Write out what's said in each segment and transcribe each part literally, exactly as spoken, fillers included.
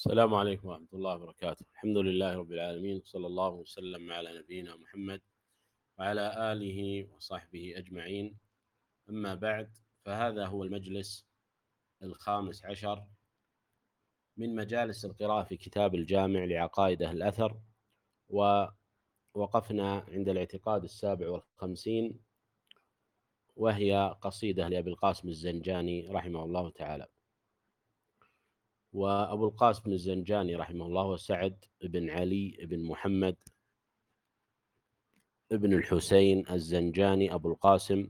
السلام عليكم ورحمة الله وبركاته. الحمد لله رب العالمين، صلى الله وسلم على نبينا محمد وعلى آله وصحبه أجمعين. أما بعد، فهذا هو المجلس الخامس عشر من مجالس القراءة في كتاب الجامع لعقائد أهل الأثر، ووقفنا عند الاعتقاد السابع والخمسين، وهي قصيدة لأبي القاسم الزنجاني رحمه الله تعالى. وأبو القاسم الزنجاني رحمه الله هو سعد بن علي بن محمد ابن الحسين الزنجاني أبو القاسم،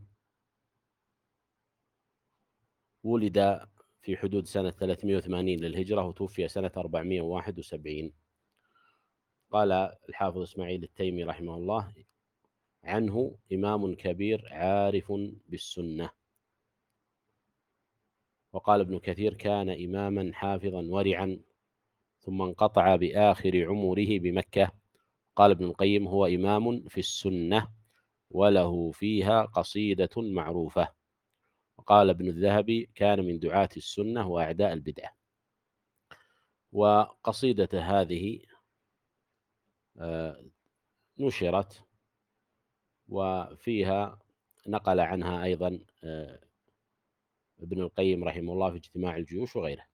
ولد في حدود سنة ثلاثمائة وثمانين للهجرة وتوفي سنة أربعمائة وواحد وسبعين. قال الحافظ إسماعيل التيمي رحمه الله عنه: إمام كبير عارف بالسنة. وقال ابن كثير: كان إماما حافظا ورعا، ثم انقطع بآخر عمره بمكة. قال ابن القيم: هو إمام في السنة وله فيها قصيدة معروفة. وقال ابن الذهبي: كان من دعاة السنة وأعداء البدعة. وقصيدة هذه نشرت، وفيها نقل عنها أيضا ابن القيم رحمه الله في اجتماع الجيوش وغيره.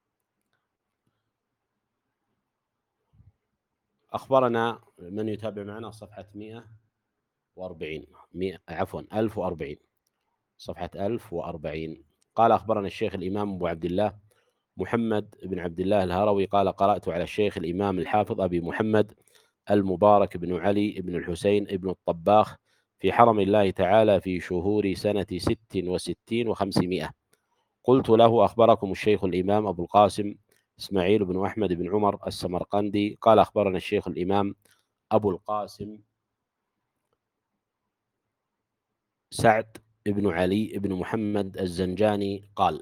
أخبرنا من يتابع معنا صفحة مئة وأربعين مئة عفوا ألف وأربعين، صفحة ألف وأربعين. قال: أخبرنا الشيخ الإمام أبو عبد الله محمد بن عبد الله الهروي قال: قرأت على الشيخ الإمام الحافظ أبي محمد المبارك بن علي بن الحسين بن الطباخ في حرم الله تعالى في شهور سنة ست وستين وخمسمائة. قلت له: أخبركم الشيخ الإمام أبو القاسم إسماعيل بن أحمد بن عمر السمرقندي؟ قال: أخبرنا الشيخ الإمام أبو القاسم سعد بن علي بن محمد الزنجاني قال: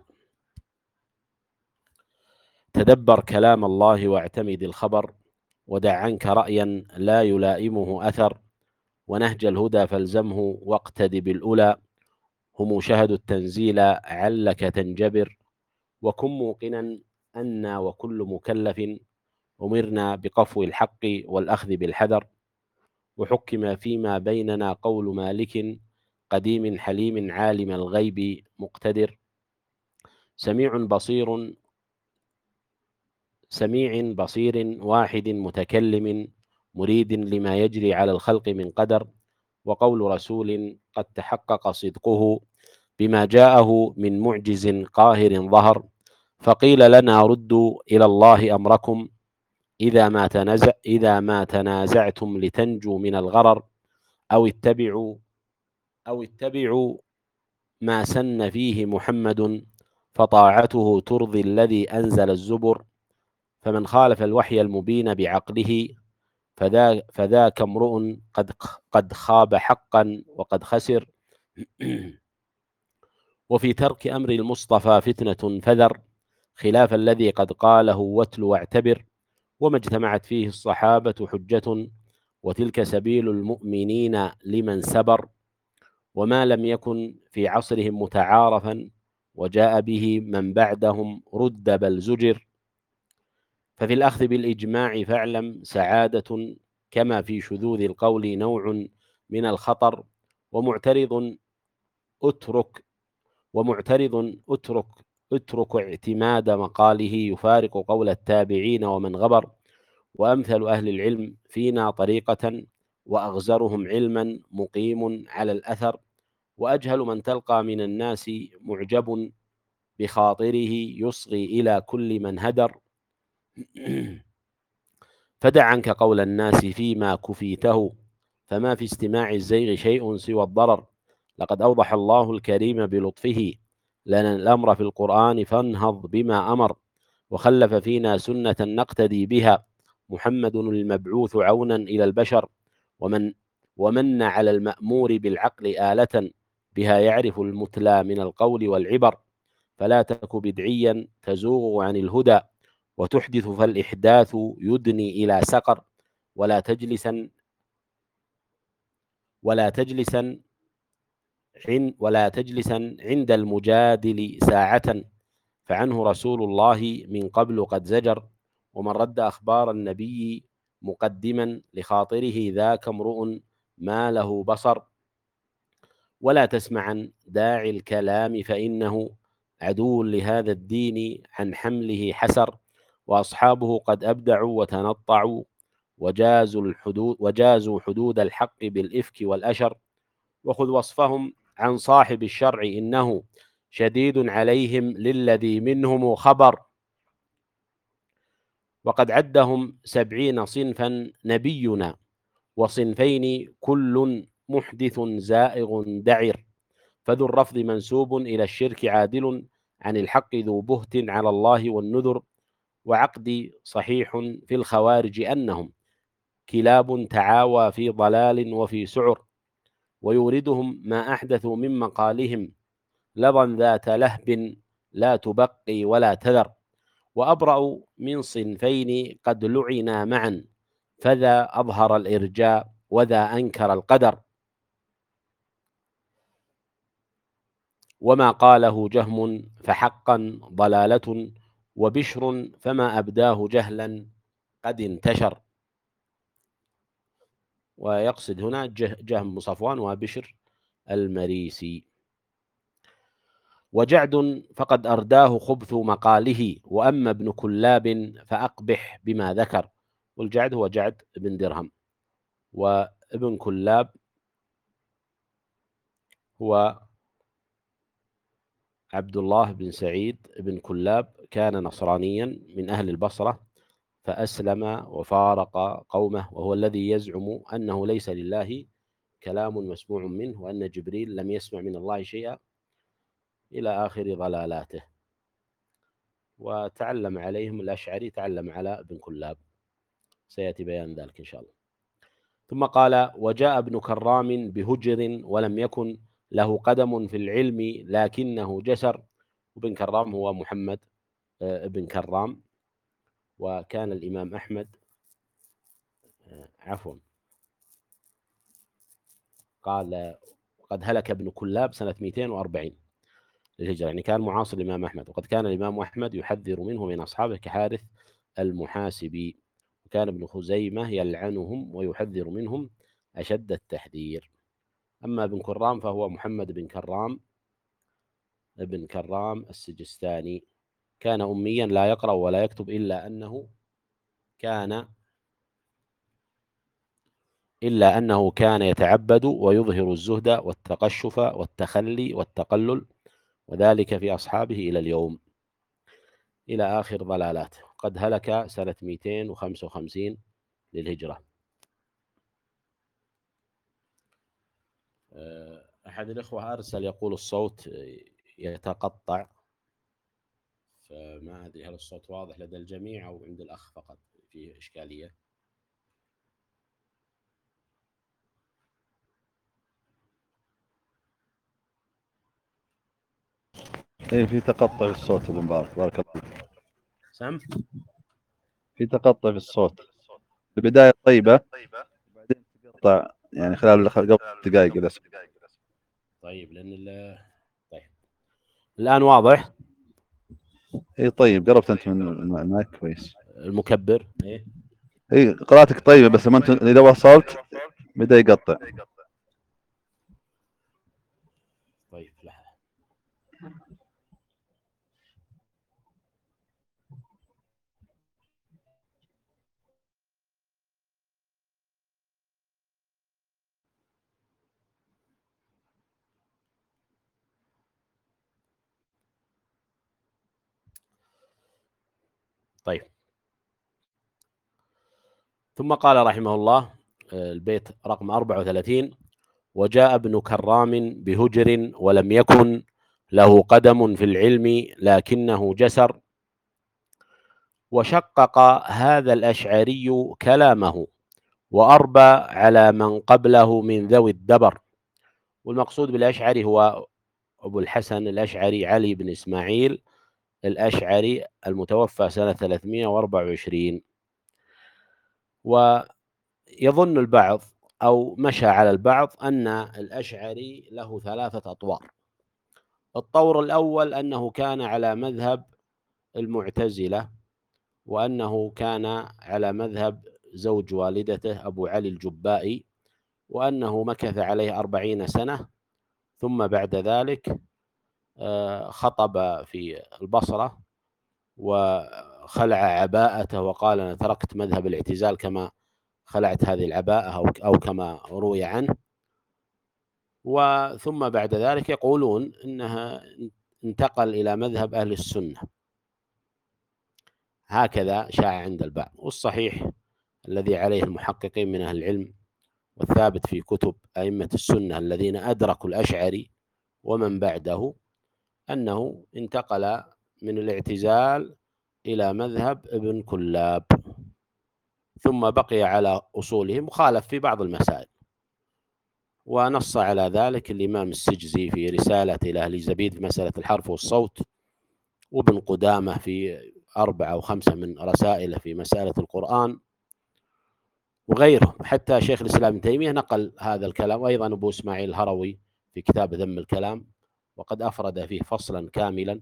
تدبر كلام الله واعتمد الخبر، ودع عنك رأيا لا يلائمه أثر، ونهج الهدى فالزمه واقتد بالأولى، هم شهدوا التنزيل علك تنجبر، وكن موقنا أن وكل مكلف أمرنا بقفو الحق والأخذ بالحذر، وحكم فيما بيننا قول مالك قديم حليم عالم الغيب مقتدر، سميع بصير سميع بصير واحد متكلم مريد لما يجري على الخلق من قدر، وقول رسول قد تحقق صدقه بما جاءه من معجز قاهر ظهر، فقيل لنا ردوا إلى الله أمركم إذا ما تنازع إذا ما تنازعتم لتنجوا من الغرر، أو اتبعوا أو اتبعوا ما سن فيه محمد، فطاعته ترضي الذي أنزل الزبر، فمن خالف الوحي المبين بعقله فذا فذاك امرؤ قد قد خاب حقا وقد خسر. وفي ترك أمر المصطفى فتنة فذر، خلاف الذي قد قاله واتل واعتبر، وما اجتمعت فيه الصحابة حجة، وتلك سبيل المؤمنين لمن سبر، وما لم يكن في عصرهم متعارفا وجاء به من بعدهم رد بل زجر، ففي الأخذ بالإجماع فاعلم سعادة، كما في شذوذ القول نوع من الخطر، ومعترض اترك ومعترض اترك اترك اعتماد مقاله يفارق قول التابعين ومن غبر، وأمثل أهل العلم فينا طريقة وأغزرهم علما مقيم على الأثر، وأجهل من تلقى من الناس معجب بخاطره يصغي إلى كل من هدر، فدع عنك قول الناس فيما كفيته، فما في استماع الزيغ شيء سوى الضرر، لقد أوضح الله الكريم بلطفه لنا الأمر في القرآن فانهض بما أمر، وخلف فينا سنة نقتدي بها، محمد المبعوث عونا إلى البشر، ومن ومن على المأمور بالعقل آلة بها يعرف المتلى من القول والعبر، فلا تك بدعيا تزوغ عن الهدى وتحدث، فالإحداث يدني إلى سقر، ولا تجلسا ولا تجلسا ولا تجلسا عند المجادل ساعة، فعنه رسول الله من قبل قد زجر، ومن رد أخبار النبي مقدما لخاطره ذاك امرؤ ما له بصر. ولا تسمعن داعي الكلام فإنه عدو لهذا الدين عن حمله حسر. وأصحابه قد أبدعوا وتنطعوا وجازوا الحدود وجازوا حدود الحق بالإفك والأشر. وخذ وصفهم عن صاحب الشرع إنه شديد عليهم للذي منهم خبر. وقد عدهم سبعين صنفا نبينا وصنفين كل محدث زائغ دعر. فذو الرفض منسوب إلى الشرك عادل عن الحق ذو بهت على الله والنذر. وعقدي صحيح في الخوارج أنهم كلاب تعاوى في ضلال وفي سعر. ويوردهم ما أحدثوا من مقالهم لظا ذات لهب لا تبقي ولا تذر. وأبرأ من صنفين قد لعنا معا فذا أظهر الإرجاء وذا أنكر القدر. وما قاله جهم فحقا ضلالة وبشر فما أبداه جهلا قد انتشر. ويقصد هنا جهم صفوان وبشر المريسي. وجعد فقد أرداه خبث مقاله وأما ابن كلاب فأقبح بما ذكر. والجعد هو جعد بن درهم، وابن كلاب هو عبد الله بن سعيد بن كلاب، كان نصرانيا من أهل البصرة فأسلم وفارق قومه، وهو الذي يزعم أنه ليس لله كلام مسموع منه وأن جبريل لم يسمع من الله شيئا إلى آخر ضلالاته. وتعلم عليهم الأشعري، تعلم على ابن كلاب، سيأتي بيان ذلك إن شاء الله. ثم قال: وجاء ابن كرام بهجر ولم يكن له قدم في العلم لكنه جسر. وابن كرام هو محمد ابن كرام، وكان الإمام أحمد عفوا قال قد هلك ابن كلاب سنة مئتين وأربعين للهجرة، يعني كان معاصر الإمام أحمد. وقد كان الإمام أحمد يحذر منه من أصحابه كحارث المحاسبي، وكان ابن خزيمة يلعنهم ويحذر منهم أشد التحذير. أما ابن كرام فهو محمد بن كرام ابن كرام السجستاني، كان أميا لا يقرأ ولا يكتب، إلا أنه كان إلا أنه كان يتعبد ويظهر الزهد والتقشف والتخلي والتقلل، وذلك في أصحابه إلى اليوم، إلى آخر ضلالاته. قد هلك سنة مئتين وخمسة وخمسين للهجرة. أحد الإخوة أرسل يقول الصوت يتقطع، فما أدري هل الصوت واضح لدى الجميع أو عند الأخ فقط فيه إشكالية. ايه في تقطع في الصوت ابو مبارك، بارك الله. سم في تقطع في الصوت، البداية طيبة وبعدين تقطع يعني خلال قبل دقائق بس. طيب لأن ال... طيب الآن واضح. اي طيب، قربت انت من المايك كويس. المكبر إيه؟ اي قراءتك طيبة، بس لما انت اذا وصلت بدا يقطع. طيب لحظة. طيب ثم قال رحمه الله البيت رقم أربعة وثلاثين: وجاء ابن كرام بهجر ولم يكن له قدم في العلم لكنه جسر. وشقق هذا الأشعري كلامه وأربى على من قبله من ذوي الدبر. والمقصود بالأشعري هو أبو الحسن الأشعري علي بن إسماعيل الأشعري المتوفى سنة ثلاثمئة وأربعة وعشرين. ويظن البعض أو مشى على البعض أن الأشعري له ثلاثة أطوار. الطور الأول أنه كان على مذهب المعتزلة وأنه كان على مذهب زوج والدته أبو علي الجبائي، وأنه مكث عليه أربعين سنة، ثم بعد ذلك خطب في البصرة وخلع عباءته وقال أنا تركت مذهب الاعتزال كما خلعت هذه العباءة أو كما روي عنه. وثم بعد ذلك يقولون إنها انتقل إلى مذهب أهل السنة، هكذا شاع عند البعض. والصحيح الذي عليه المحققين من أهل العلم والثابت في كتب أئمة السنة الذين أدركوا الأشعري ومن بعده أنه انتقل من الاعتزال إلى مذهب ابن كلاب، ثم بقي على أصوله، مخالف في بعض المسائل. ونص على ذلك الإمام السجزي في رسالة إلى أهل زبيد في مسألة الحرف والصوت، وابن قدامة في أربعة أو خمسة من رسائله في مسألة القرآن، وغيره. حتى شيخ الإسلام ابن تيمية نقل هذا الكلام، وأيضا أبو إسماعيل الهروي في كتاب ذم الكلام، وقد أفرد فيه فصلا كاملا.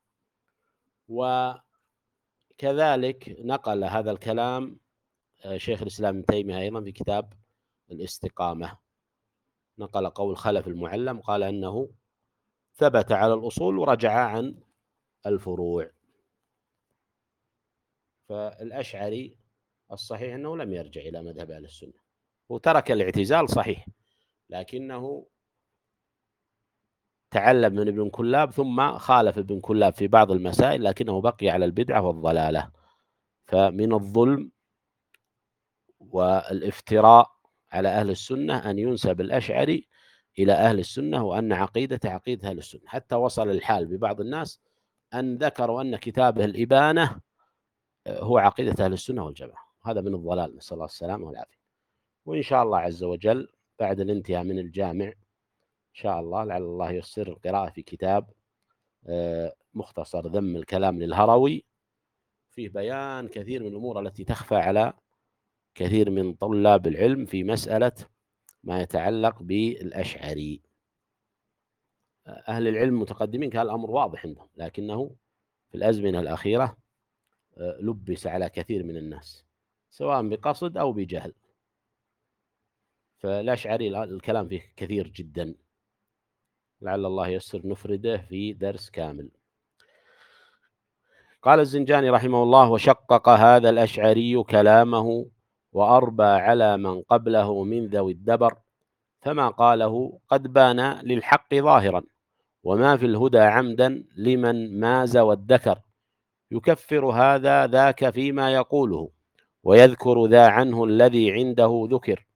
وكذلك نقل هذا الكلام شيخ الإسلام ابن تيمية أيضا في كتاب الاستقامة، نقل قول خلف المعلم، قال أنه ثبت على الأصول ورجع عن الفروع. فالأشعري الصحيح أنه لم يرجع إلى مذهب أهل السنة، وترك الاعتزال صحيح، لكنه تعلم من ابن كلاب ثم خالف ابن كلاب في بعض المسائل، لكنه بقي على البدعة والضلالة. فمن الظلم والافتراء على أهل السنة أن ينسب الأشعري إلى أهل السنة وأن عقيدته عقيدة أهل السنة، حتى وصل الحال ببعض الناس أن ذكروا أن كتابه الإبانة هو عقيدة أهل السنة والجماعة. هذا من الضلال، نسأل الله السلامة والعافية. وإن شاء الله عز وجل بعد الانتهاء من الجامع إن شاء الله لعل الله يسر القراءة في كتاب مختصر ذم الكلام للهروي، فيه بيان كثير من الأمور التي تخفى على كثير من طلاب العلم في مسألة ما يتعلق بالأشعري. أهل العلم المتقدمين كان الأمر واضح عندهم، لكنه في الأزمنة الأخيرة لبس على كثير من الناس سواء بقصد أو بجهل. فالأشعري الكلام فيه كثير جدا، لعل الله يسر نفرده في درس كامل. قال الزنجاني رحمه الله: وشقق هذا الأشعري كلامه وأربى على من قبله من ذوي الدبر، فما قاله قد بان للحق ظاهرا، وما في الهدى عمدا لمن ماز وادكر، يكفر هذا ذاك فيما يقوله، ويذكر ذا عنه الذي عنده ذكر،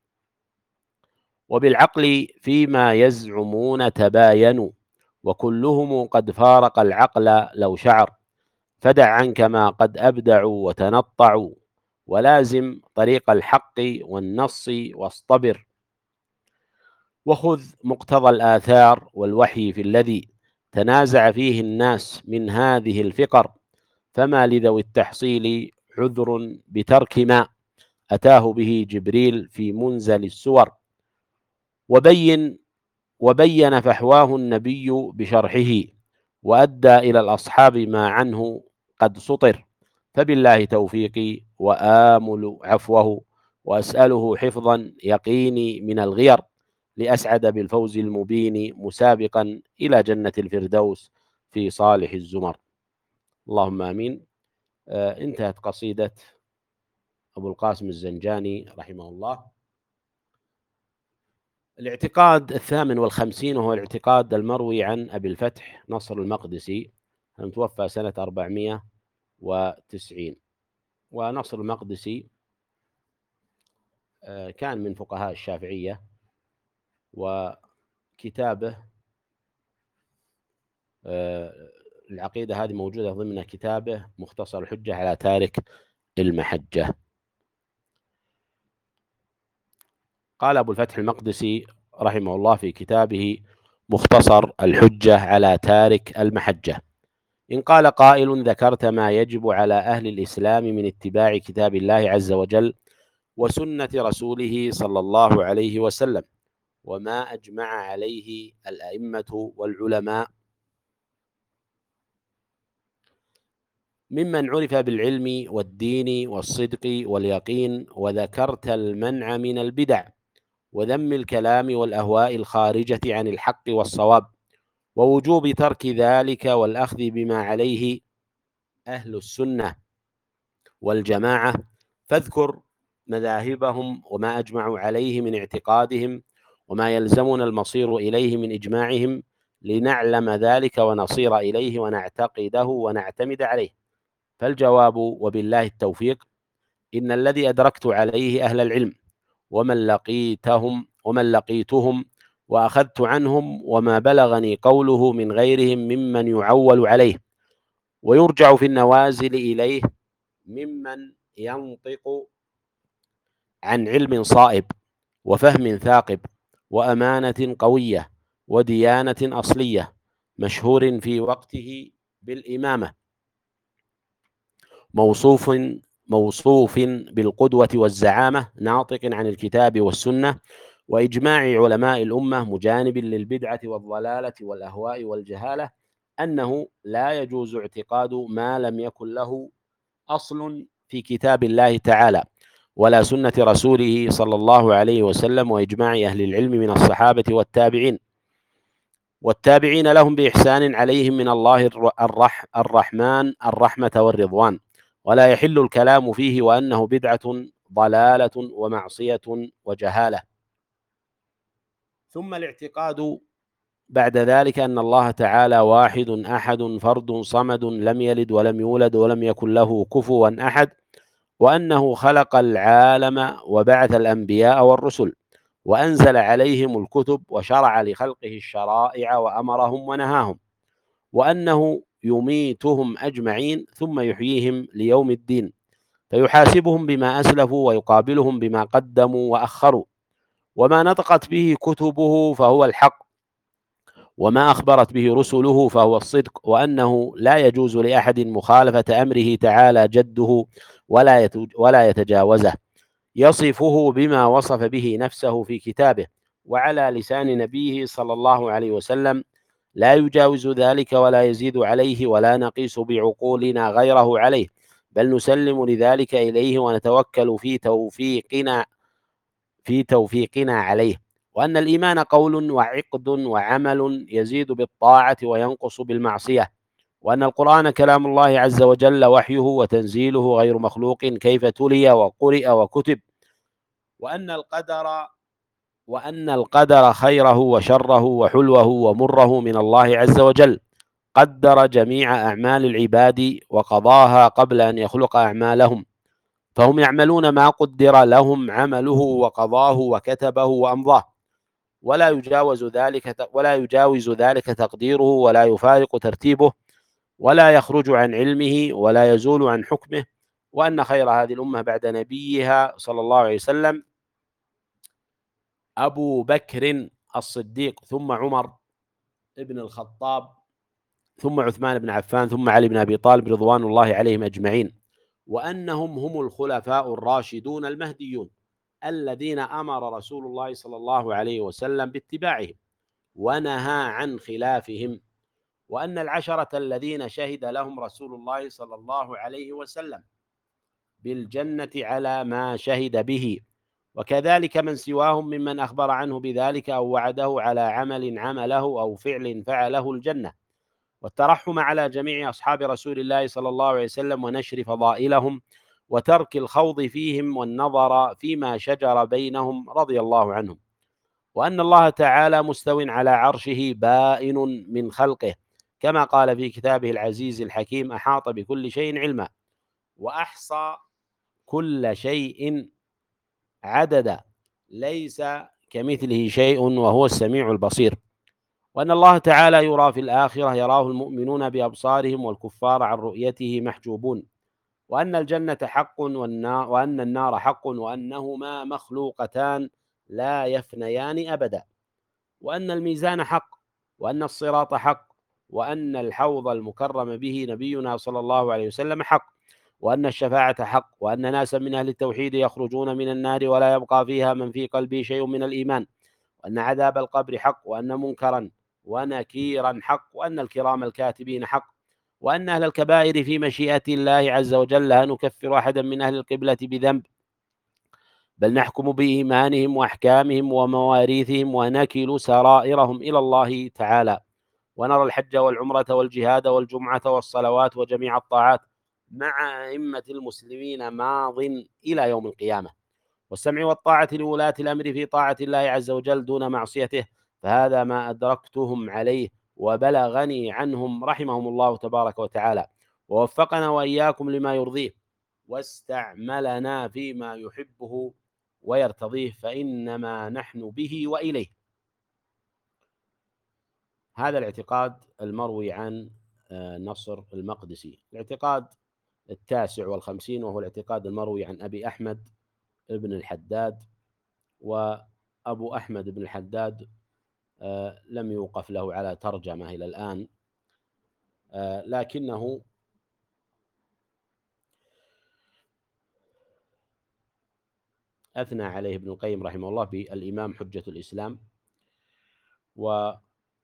وبالعقل فيما يزعمون تباينوا، وكلهم قد فارق العقل لو شعر، فدع عنك ما قد أبدعوا وتنطعوا، ولازم طريق الحق والنص واصطبر، وخذ مقتضى الآثار والوحي في الذي تنازع فيه الناس من هذه الفقر، فما لذوي التحصيل عذر بترك ما أتاه به جبريل في منزل السور، وبين وبين فحواه النبي بشرحه، وأدى إلى الأصحاب ما عنه قد سطر، فبالله توفيقي وآمل عفوه، وأسأله حفظا يقيني من الغير، لأسعد بالفوز المبين مسابقا إلى جنة الفردوس في صالح الزمر. اللهم آمين. آه انتهت قصيدة أبو القاسم الزنجاني رحمه الله. الاعتقاد الثامن والخمسين وهو الاعتقاد المروي عن أبي الفتح نصر المقدسي، المتوفى سنة أربعمائة وتسعين. ونصر المقدسي كان من فقهاء الشافعية، وكتابه العقيدة هذه موجودة ضمن كتابه مختصر الحجة على تارك المحجة. قال أبو الفتح المقدسي رحمه الله في كتابه مختصر الحجة على تارك المحجة: إن قال قائل ذكرت ما يجب على أهل الإسلام من اتباع كتاب الله عز وجل وسنة رسوله صلى الله عليه وسلم، وما أجمع عليه الأئمة والعلماء، ممن عرف بالعلم والدين والصدق واليقين، وذكرت المنع من البدع وذم الكلام والأهواء الخارجة عن الحق والصواب، ووجوب ترك ذلك والأخذ بما عليه أهل السنة والجماعة، فاذكر مذاهبهم وما أجمعوا عليه من اعتقادهم وما يلزمنا المصير إليه من إجماعهم، لنعلم ذلك ونصير إليه ونعتقده ونعتمد عليه. فالجواب وبالله التوفيق: إن الذي أدركت عليه أهل العلم ومن لقيتهم ومن لقيتهم وأخذت عنهم، وما بلغني قوله من غيرهم ممن يعول عليه ويرجع في النوازل إليه، ممن ينطق عن علم صائب وفهم ثاقب وأمانة قوية وديانة أصلية، مشهور في وقته بالإمامة، موصوف موصوف بالقدوة والزعامة، ناطق عن الكتاب والسنة وإجماع علماء الأمة، مجانب للبدعة والضلالة والأهواء والجهالة، أنه لا يجوز اعتقاد ما لم يكن له أصل في كتاب الله تعالى ولا سنة رسوله صلى الله عليه وسلم، وإجماع أهل العلم من الصحابة والتابعين والتابعين لهم بإحسان عليهم من الله الرح الرحمن الرحمة والرضوان، ولا يحل الكلام فيه، وأنه بدعة ضلالة ومعصية وجهالة. ثم الاعتقاد بعد ذلك أن الله تعالى واحد أحد فرد صمد، لم يلد ولم يولد ولم يكن له كفوا أحد، وأنه خلق العالم وبعث الأنبياء والرسل وأنزل عليهم الكتب وشرع لخلقه الشرائع وأمرهم ونهاهم، وأنه يميتهم أجمعين ثم يحييهم ليوم الدين، فيحاسبهم بما أسلفوا ويقابلهم بما قدموا وأخروا، وما نطقت به كتبه فهو الحق، وما أخبرت به رسله فهو الصدق، وأنه لا يجوز لأحد مخالفة أمره تعالى جده ولا ولا يتجاوزه، يصفه بما وصف به نفسه في كتابه وعلى لسان نبيه صلى الله عليه وسلم، لا يجاوز ذلك ولا يزيد عليه، ولا نقيس بعقولنا غيره عليه، بل نسلم لذلك إليه ونتوكل في توفيقنا في توفيقنا عليه، وأن الإيمان قول وعقد وعمل يزيد بالطاعة وينقص بالمعصية، وأن القرآن كلام الله عز وجل وحيه وتنزيله غير مخلوق كيف تلي وقرئ وكتب، وأن القدر وأن القدر خيره وشره وحلوه ومره من الله عز وجل، قدر جميع أعمال العباد وقضاها قبل أن يخلق أعمالهم، فهم يعملون ما قدر لهم عمله وقضاه وكتبه وأمضاه، ولا يجاوز ذلك ولا يجاوز ذلك تقديره ولا يفارق ترتيبه ولا يخرج عن علمه ولا يزول عن حكمه، وأن خير هذه الأمة بعد نبيها صلى الله عليه وسلم أبو بكر الصديق، ثم عمر ابن الخطاب، ثم عثمان بن عفان، ثم علي بن أبي طالب رضوان الله عليهم أجمعين، وأنهم هم الخلفاء الراشدون المهديون الذين أمر رسول الله صلى الله عليه وسلم باتباعهم ونهى عن خلافهم، وأن العشرة الذين شهد لهم رسول الله صلى الله عليه وسلم بالجنة على ما شهد به، وكذلك من سواهم ممن أخبر عنه بذلك أو وعده على عمل عمله أو فعل فعله الجنة، والترحم على جميع أصحاب رسول الله صلى الله عليه وسلم ونشر فضائلهم وترك الخوض فيهم والنظر فيما شجر بينهم رضي الله عنهم، وأن الله تعالى مستو على عرشه بائن من خلقه، كما قال في كتابه العزيز الحكيم: أحاط بكل شيء علما وأحصى كل شيء عددا، ليس كمثله شيء وهو السميع البصير، وأن الله تعالى يرى في الآخرة يراه المؤمنون بأبصارهم والكفار عن رؤيته محجوبون، وأن الجنة حق والنار وأن النار حق، وأنهما مخلوقتان لا يفنيان أبدا، وأن الميزان حق، وأن الصراط حق، وأن الحوض المكرم به نبينا صلى الله عليه وسلم حق، وأن الشفاعة حق، وأن ناسا من أهل التوحيد يخرجون من النار ولا يبقى فيها من في قلبه شيء من الإيمان، وأن عذاب القبر حق، وأن منكرا ونكيرا حق، وأن الكرام الكاتبين حق، وأن أهل الكبائر في مشيئة الله عز وجل لا نكفر أحدا من أهل القبلة بذنب، بل نحكم بإيمانهم وأحكامهم ومواريثهم ونكل سرائرهم إلى الله تعالى، ونرى الحج والعمرة والجهاد والجمعة والصلوات وجميع الطاعات مع أئمة المسلمين ماض إلى يوم القيامة، والسمع والطاعة لولاة الأمر في طاعة الله عز وجل دون معصيته، فهذا ما أدركتهم عليه وبلغني عنهم رحمهم الله تبارك وتعالى، ووفقنا وإياكم لما يرضيه، واستعملنا فيما يحبه ويرتضيه، فإنما نحن به وإليه. هذا الاعتقاد المروي عن نصر المقدسي. الاعتقاد التاسع والخمسين وهو الاعتقاد المروي عن أبي أحمد ابن الحداد، وأبو أحمد بن الحداد لم يوقف له على ترجمة إلى الآن، لكنه أثنى عليه ابن القيم رحمه الله بالإمام حجة الإسلام، وكان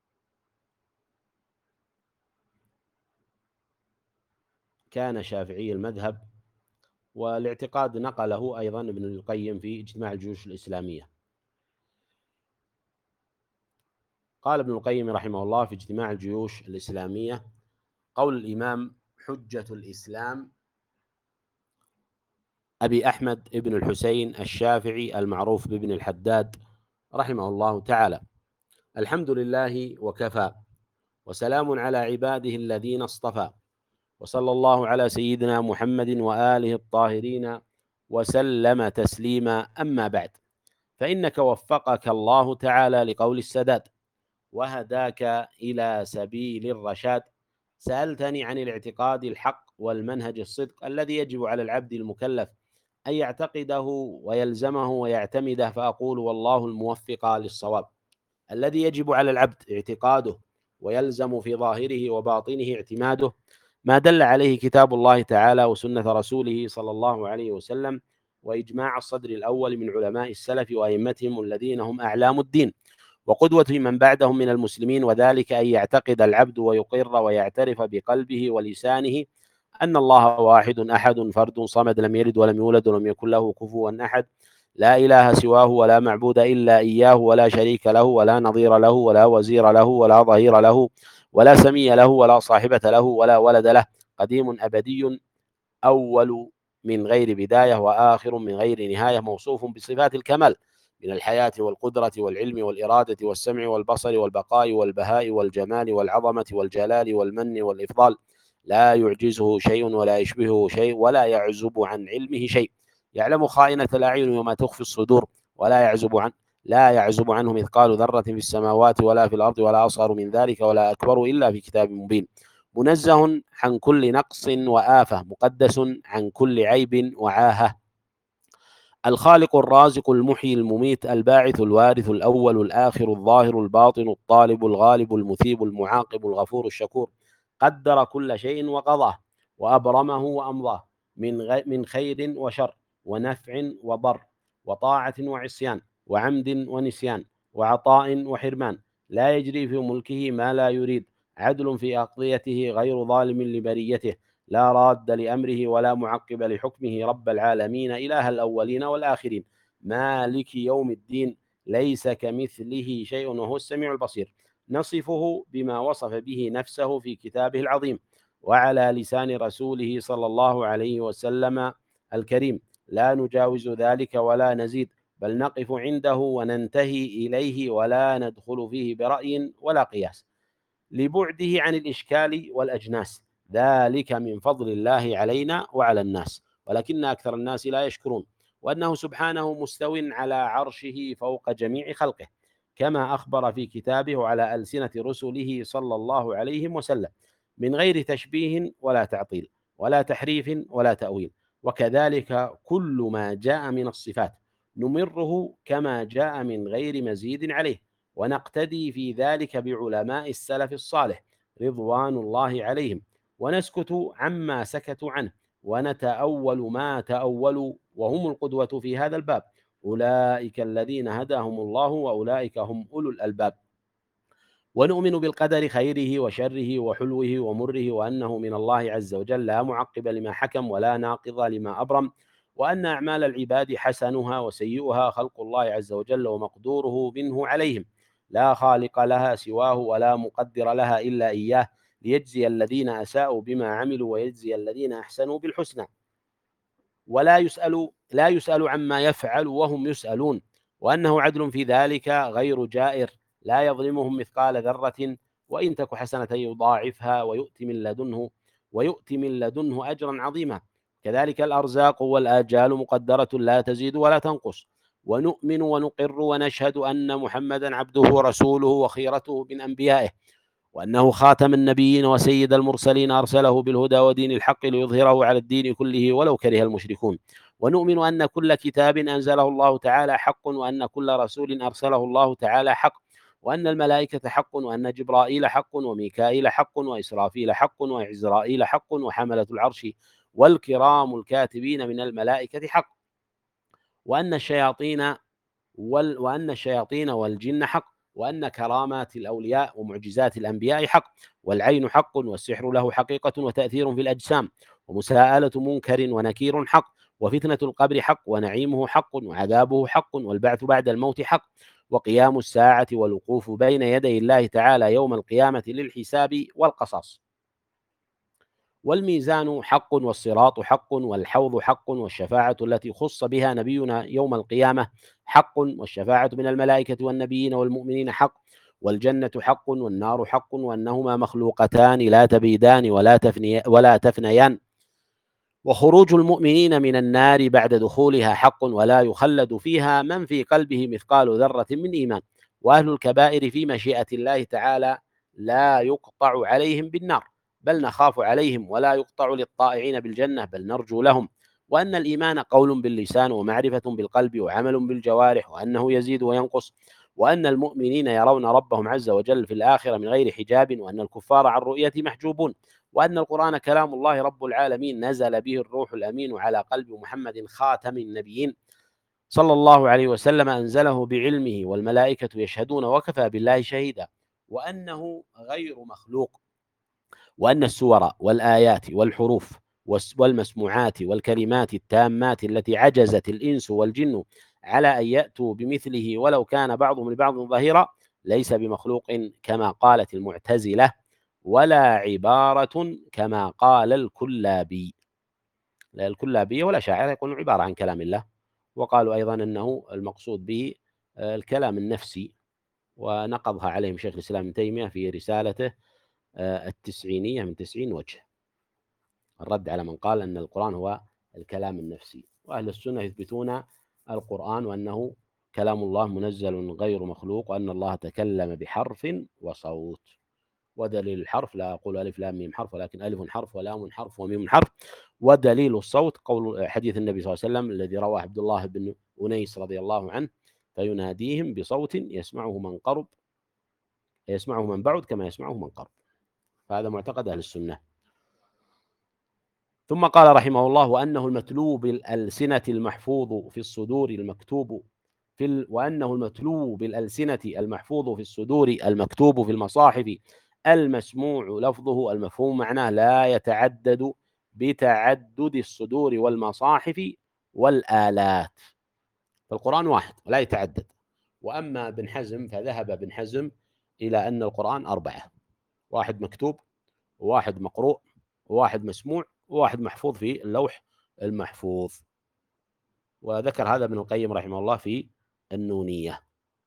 شافعي المذهب، والاعتقاد نقله أيضا ابن القيم في اجتماع الجيوش الإسلامية. قال ابن القيم رحمه الله في اجتماع الجيوش الإسلامية: قول الإمام حجة الإسلام أبي أحمد ابن الحسين الشافعي المعروف بابن الحداد رحمه الله تعالى: الحمد لله وكفى، وسلام على عباده الذين اصطفى، وصلى الله على سيدنا محمد وآله الطاهرين وسلم تسليما. أما بعد، فإنك وفقك الله تعالى لقول السداد، وهداك إلى سبيل الرشاد. سألتني عن الاعتقاد الحق والمنهج الصدق الذي يجب على العبد المكلف أن يعتقده ويلزمه ويعتمده، فأقول: والله الموفق للصواب. الذي يجب على العبد اعتقاده ويلزم في ظاهره وباطنه اعتماده ما دل عليه كتاب الله تعالى وسنة رسوله صلى الله عليه وسلم، وإجماع الصدر الأول من علماء السلف وأئمتهم الذين هم أعلام الدين وقدوة من بعدهم من المسلمين، وذلك أن يعتقد العبد ويقر ويعترف بقلبه ولسانه أن الله واحد أحد فرد صمد لم يلد ولم يولد ولم يكن له كفوا أحد، لا إله سواه ولا معبود إلا إياه ولا شريك له ولا نظير له ولا وزير له ولا ظهير له ولا سمي له ولا صاحبة له ولا ولد له، قديم أبدي أول من غير بداية وآخر من غير نهاية، موصوف بصفات الكمال من الحياة والقدرة والعلم والإرادة والسمع والبصر والبقاء والبهاء والجمال والعظمة والجلال والمن والإفضال، لا يعجزه شيء ولا يشبهه شيء ولا يعزب عن علمه شيء، يعلم خائنة الأعين وما تخفي الصدور، ولا يعزب عن لا يعزب عنه مثقال ذرة في السماوات ولا في الأرض ولا أصغر من ذلك ولا أكبر إلا في كتاب مبين، منزه عن كل نقص وآفة، مقدس عن كل عيب وعاهة، الخالق الرازق المحيي المميت الباعث الوارث الأول الآخر الظاهر الباطن الطالب الغالب المثيب المعاقب الغفور الشكور، قدر كل شيء وقضاه وأبرمه وأمضاه من من خير وشر ونفع وضر وطاعة وعصيان وعمد ونسيان وعطاء وحرمان، لا يجري في ملكه ما لا يريد، عدل في أقضيته غير ظالم لبريته، لا راد لأمره ولا معقب لحكمه، رب العالمين إله الأولين والآخرين، مالك يوم الدين، ليس كمثله شيء وهو السميع البصير، نصفه بما وصف به نفسه في كتابه العظيم وعلى لسان رسوله صلى الله عليه وسلم الكريم، لا نجاوز ذلك ولا نزيد، بل نقف عنده وننتهي إليه ولا ندخل فيه برأي ولا قياس، لبعده عن الإشكال والأجناس، ذلك من فضل الله علينا وعلى الناس، ولكن أكثر الناس لا يشكرون، وأنه سبحانه مستو على عرشه فوق جميع خلقه، كما أخبر في كتابه وعلى ألسنة رسله صلى الله عليه وسلم، من غير تشبيه ولا تعطيل ولا تحريف ولا تأويل، وكذلك كل ما جاء من الصفات نمره كما جاء من غير مزيد عليه، ونقتدي في ذلك بعلماء السلف الصالح رضوان الله عليهم، ونسكت عما سكتوا عنه، ونتأول ما تأولوا، وهم القدوة في هذا الباب، أولئك الذين هداهم الله وأولئك هم أولو الألباب. ونؤمن بالقدر خيره وشره وحلوه ومره، وأنه من الله عز وجل لا معقب لما حكم ولا ناقض لما أبرم، وأن أعمال العباد حسنها وسيئها خلق الله عز وجل ومقدوره منه عليهم، لا خالق لها سواه ولا مقدر لها إلا إياه، ليجزي الذين أساءوا بما عملوا ويجزي الذين أحسنوا بالحسنى، ولا يسأل لا يسأل عما يفعل وهم يسألون، وأنه عدل في ذلك غير جائر، لا يظلمهم مثقال ذرة، وإن تك حسنة يضاعفها ويؤتي من لدنه ويؤتي من لدنه أجرا عظيما. كذلك الأرزاق والآجال مقدرة لا تزيد ولا تنقص. ونؤمن ونقر ونشهد أن محمدا عبده ورسوله وخيرته من أنبيائه، وأنه خاتم النبيين وسيد المرسلين، أرسله بالهدى ودين الحق ليظهره على الدين كله ولو كره المشركون. ونؤمن أن كل كتاب أنزله الله تعالى حق، وأن كل رسول أرسله الله تعالى حق، وأن الملائكة حق، وأن جبرائيل حق، وميكائيل حق، وإسرافيل حق، وعزرائيل حق، وحملة العرش والكرام الكاتبين من الملائكة حق، وأن الشياطين وال وأن الشياطين والجن حق، وأن كرامات الأولياء ومعجزات الأنبياء حق، والعين حق، والسحر له حقيقة وتأثير في الأجسام، ومساءلة منكر ونكير حق، وفتنة القبر حق، ونعيمه حق، وعذابه حق، والبعث بعد الموت حق، وقيام الساعة والوقوف بين يدي الله تعالى يوم القيامة للحساب والقصاص، والميزان حق، والصراط حق، والحوض حق، والشفاعة التي خص بها نبينا يوم القيامة حق، والشفاعة من الملائكة والنبيين والمؤمنين حق، والجنة حق، والنار حق، وأنهما مخلوقتان لا تبيدان ولا, تفني ولا تفنيان، وخروج المؤمنين من النار بعد دخولها حق، ولا يخلد فيها من في قلبه مثقال ذرة من إيمان، وأهل الكبائر في مشيئة الله تعالى لا يقطع عليهم بالنار، بل نخاف عليهم، ولا يقطع للطائعين بالجنة، بل نرجو لهم، وأن الإيمان قول باللسان ومعرفة بالقلب وعمل بالجوارح، وأنه يزيد وينقص، وأن المؤمنين يرون ربهم عز وجل في الآخرة من غير حجاب، وأن الكفار عن رؤية محجوبون، وأن القرآن كلام الله رب العالمين نزل به الروح الأمين على قلب محمد خاتم النبيين صلى الله عليه وسلم، أنزله بعلمه والملائكة يشهدون وكفى بالله شهيدا، وأنه غير مخلوق، وأن السور والآيات والحروف والمسموعات والكلمات التامات التي عجزت الإنس والجن على أن يأتوا بمثله ولو كان بعضهم لبعض ظهيرا ليس بمخلوق كما قالت المعتزلة، ولا عبارة كما قال الكلابي. الكلابي والأشاعرة يقولون عبارة عن كلام الله، وقالوا أيضا أنه المقصود به الكلام النفسي، ونقضها عليهم شيخ الإسلام ابن تيمية في رسالته التسعينية من تسعين وجه، الرد على من قال أن القرآن هو الكلام النفسي. وأهل السنة يثبتون القرآن وأنه كلام الله منزل غير مخلوق، وأن الله تكلم بحرف وصوت. ودليل الحرف لا أقول ألف لام ميم حرف، ولكن ألف حرف ولام حرف وميم حرف. ودليل الصوت قول حديث النبي صلى الله عليه وسلم الذي رواه عبد الله بن أنيس رضي الله عنه: فيناديهم بصوت يسمعه من قرب يسمعه من بعد كما يسمعه من قرب. فهذا معتقد أهل السنة. ثم قال رحمه الله: وأنه المتلو بالألسنة المحفوظ في الصدور المكتوب في ال... وأنه المتلو بالألسنة المحفوظ في الصدور المكتوب في المصاحف المسموع لفظه المفهوم معناه، لا يتعدد بتعدد الصدور والمصاحف والآلات. فالقرآن واحد ولا يتعدد. وأما ابن حزم فذهب ابن حزم إلى أن القرآن أربعة: واحد مكتوب، وواحد مقروء، وواحد مسموع، وواحد محفوظ في اللوح المحفوظ. وذكر هذا ابن القيم رحمه الله في النونية.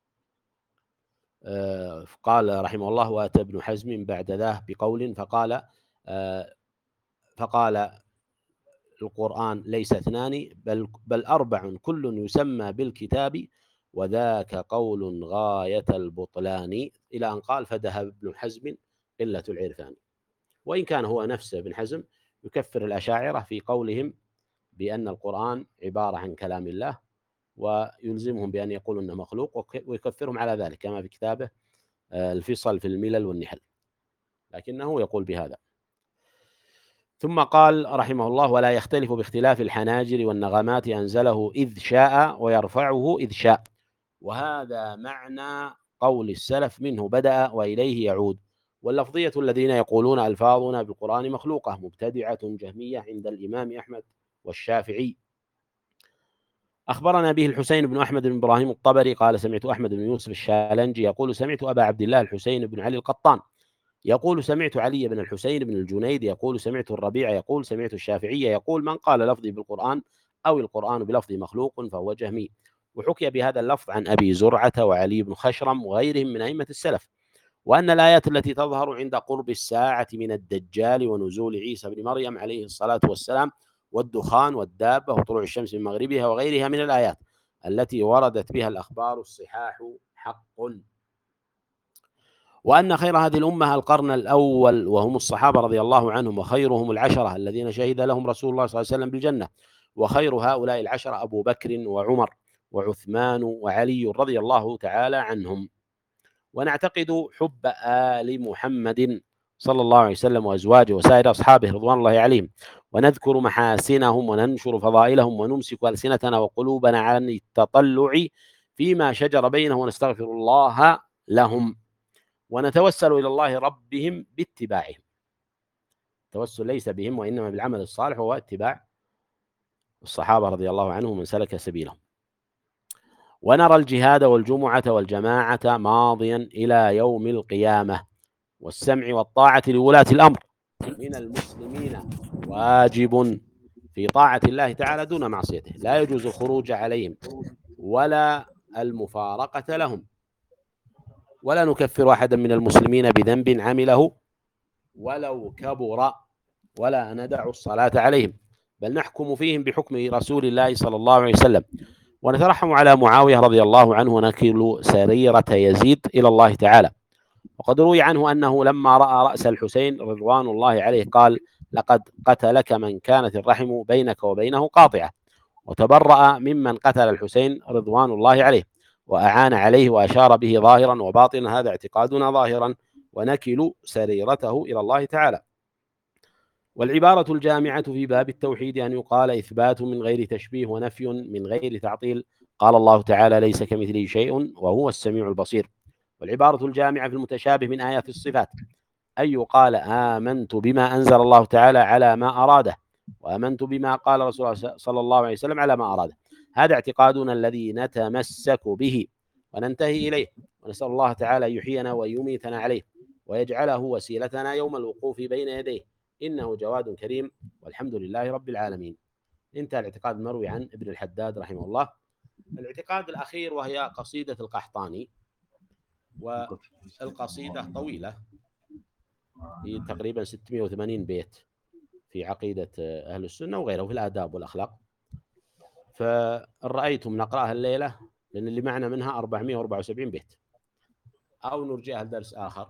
آه قال رحمه الله: وأتى ابن حزم بعد ذا بقول فقال آه فقال القرآن ليس اثنان بل, بل أربع كل يسمى بالكتاب، وذاك قول غاية البطلان، إلى أن قال: فذهب ابن حزم قلة العرفان. وإن كان هو نفسه ابن حزم يكفر الأشاعرة في قولهم بأن القرآن عبارة عن كلام الله، ويلزمهم بأن يقولوا أنه مخلوق، ويكفرهم على ذلك كما في كتابه الفصل في الملل والنحل، لكنه يقول بهذا. ثم قال رحمه الله: ولا يختلف باختلاف الحناجر والنغمات، أنزله إذ شاء ويرفعه إذ شاء. وهذا معنى قول السلف منه بدأ وإليه يعود. واللفظية الذين يقولون ألفاظنا بالقرآن مخلوقة مبتدعة جهمية عند الإمام أحمد والشافعي. أخبرنا به الحسين بن أحمد بن إبراهيم الطبري قال سمعت أحمد بن يوسف الشالنجي يقول سمعت أبا عبد الله الحسين بن علي القطان يقول سمعت علي بن الحسين بن الجنيد يقول سمعت الربيع يقول سمعت الشافعي يقول من قال لفظي بالقرآن أو القرآن بلفظي مخلوق فهو جهمي. وحكي بهذا اللفظ عن أبي زرعة وعلي بن خشرم وغيرهم من أئمة السلف. وأن الآيات التي تظهر عند قرب الساعة من الدجال ونزول عيسى بن مريم عليه الصلاة والسلام والدخان والدابة وطلوع الشمس من مغربها وغيرها من الآيات التي وردت بها الأخبار الصحاح حق. وأن خير هذه الأمة القرن الأول وهم الصحابة رضي الله عنهم وخيرهم العشرة الذين شهد لهم رسول الله صلى الله عليه وسلم بالجنة. وخير هؤلاء العشرة أبو بكر وعمر وعثمان وعلي رضي الله تعالى عنهم. ونعتقد حب آل محمد صلى الله عليه وسلم وأزواجه وسائر أصحابه رضوان الله عليهم ونذكر محاسنهم وننشر فضائلهم ونمسك ألسنتنا وقلوبنا عن التطلع فيما شجر بينهم ونستغفر الله لهم ونتوسل إلى الله ربهم باتباعهم. التوسل ليس بهم وإنما بالعمل الصالح وهو اتباع الصحابة رضي الله عنهم من سلك سبيلهم. ونرى الجهاد والجمعة والجماعة ماضيا إلى يوم القيامة والسمع والطاعة لولاة الأمر من المسلمين واجب في طاعة الله تعالى دون معصيته، لا يجوز الخروج عليهم ولا المفارقة لهم، ولا نكفر أحدا من المسلمين بذنب عمله ولو كبر، ولا ندع الصلاة عليهم، بل نحكم فيهم بحكم رسول الله صلى الله عليه وسلم. ونترحم على معاوية رضي الله عنه ونكل سريرة يزيد إلى الله تعالى. وقد روي عنه أنه لما رأى رأس الحسين رضوان الله عليه قال لقد قتلك من كانت الرحم بينك وبينه قاطعة، وتبرأ ممن قتل الحسين رضوان الله عليه وأعان عليه وأشار به ظاهرا وباطنا. هذا اعتقادنا ظاهرا ونكل سريرته إلى الله تعالى. والعبارة الجامعة في باب التوحيد أن يقال إثبات من غير تشبيه ونفي من غير تعطيل. قال الله تعالى ليس كمثله شيء وهو السميع البصير. والعبارة الجامعة في المتشابه من آيات الصفات أن يقال آمنت بما أنزل الله تعالى على ما أراده، وآمنت بما قال رسول الله صلى الله عليه وسلم على ما أراده. هذا اعتقادنا الذي نتمسك به وننتهي إليه، ونسأل الله تعالى أن يحيينا ويميتنا عليه ويجعله وسيلتنا يوم الوقوف بين يديه، إنه جواد كريم والحمد لله رب العالمين. انتهى الاعتقاد المروي عن ابن الحداد رحمه الله. الاعتقاد الأخير وهي قصيدة القحطاني، والقصيدة طويلة، هي تقريبا ستمائة وثمانين بيت في عقيدة أهل السنة وغيره في الآداب والأخلاق. فرأيتم نقرأها الليلة لأن اللي معنا منها أربعمائة وأربعة وسبعين بيت، أو نرجعها لدرس آخر.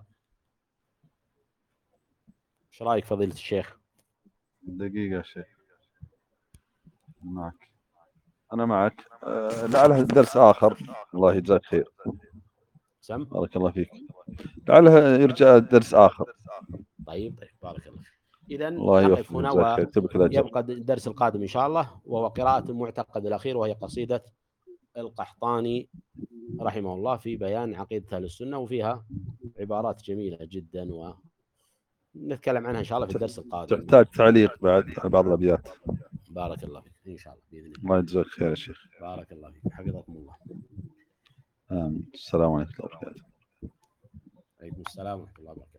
ايش رايك فضيلة الشيخ؟ دقيقة يا شيخ معك، أنا معك. أه لعلها درس آخر. الله يجزاك خير. سم بارك الله فيك. لعلها يرجع درس آخر. طيب طيب بارك الله فيك. إذا الله نقف هنا ويبقى الدرس القادم إن شاء الله، وهو قراءة المعتقد الأخير وهي قصيدة القحطاني رحمه الله في بيان عقيدة أهل السنة، وفيها عبارات جميلة جدا ونتكلم عنها إن شاء الله في الدرس القادم. تحتاج تعليق بعد على بعض الأبيات. بارك الله فيك إن شاء الله بإذن الله. الله يجزاك خير يا شيخ. بارك الله فيك حفظكم الله. آمين. السلام عليكم ورحمة الله وبركاته. عليكم السلام ورحمة الله وبركاته.